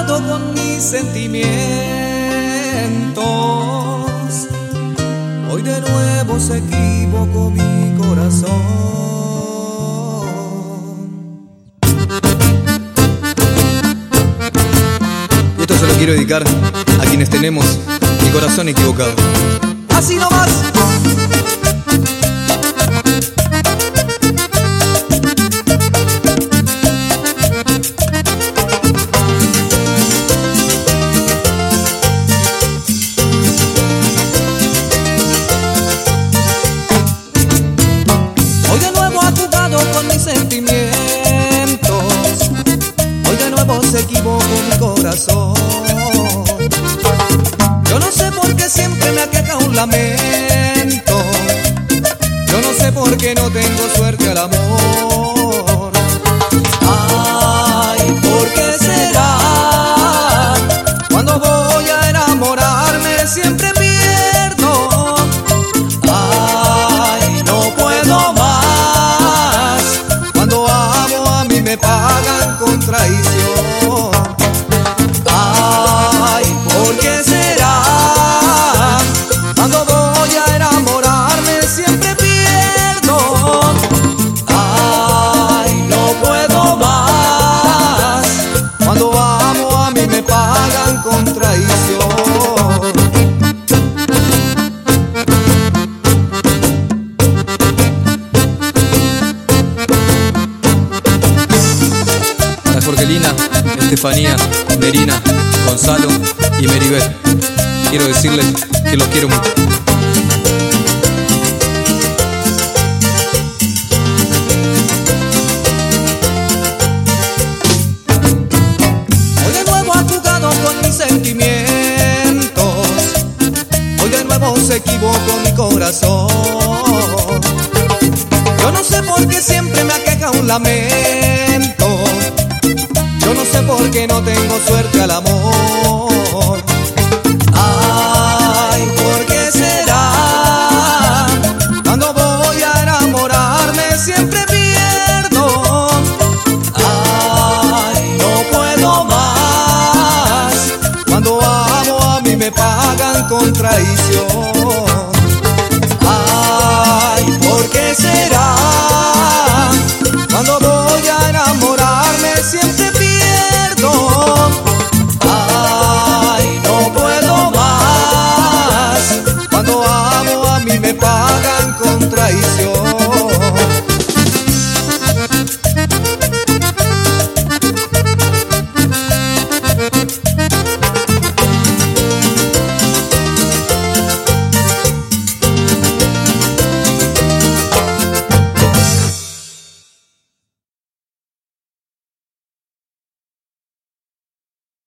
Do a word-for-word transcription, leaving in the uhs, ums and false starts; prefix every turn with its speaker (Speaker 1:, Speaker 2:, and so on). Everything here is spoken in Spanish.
Speaker 1: jugado con mis sentimientos. Hoy de nuevo se equivocó mi corazón. Y esto se lo quiero dedicar a quienes tenemos mi corazón equivocado. Así nomás. Hoy de nuevo ha jugado con mis sentimientos. Hoy de nuevo se equivocó mi corazón. Yo no sé por qué siempre me aqueja un lamento. Yo no sé por qué no tengo suerte al amor. Ay, ¿por qué será? Cuando voy a enamorarme siempre pierdo. Ay, no puedo más. Cuando amo a mí me pagan con traición. Ay, ¿por qué será? Cuando voy a enamorarme siempre pierdo. Ay, no puedo más. Cuando amo a mí me pagan con traición. Para Jorgelina, Estefanía, Nerina, Gonzalo y Meribel, quiero decirles que los quiero mucho. Hoy de nuevo ha jugado con mis sentimientos. Hoy de nuevo se equivocó mi corazón. Yo no sé por qué siempre me aqueja un lamento. Yo no sé por qué no tengo suerte al amor. Ay, ¿por qué será? Cuando voy a enamorarme siempre pierdo. Ay, no puedo más. Cuando amo a mí me pagan con traición. Ay, ¿por qué será? Cuando voy